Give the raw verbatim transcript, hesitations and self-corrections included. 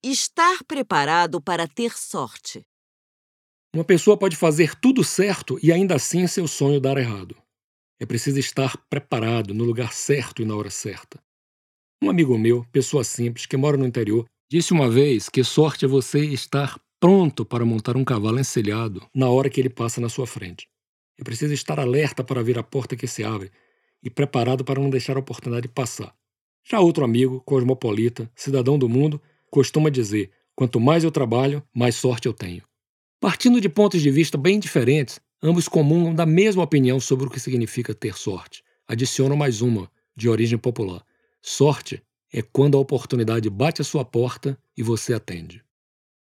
Estar preparado para ter sorte. Uma pessoa pode fazer tudo certo e ainda assim seu sonho dar errado. É preciso estar preparado no lugar certo e na hora certa. Um amigo meu, pessoa simples, que mora no interior, disse uma vez que sorte é você estar pronto para montar um cavalo encilhado na hora que ele passa na sua frente. É preciso estar alerta para ver a porta que se abre e preparado para não deixar a oportunidade passar. Já outro amigo, cosmopolita, cidadão do mundo, costuma dizer: quanto mais eu trabalho, mais sorte eu tenho. Partindo de pontos de vista bem diferentes, ambos comungam da mesma opinião sobre o que significa ter sorte. Adiciono mais uma, de origem popular. Sorte é quando a oportunidade bate à sua porta e você atende.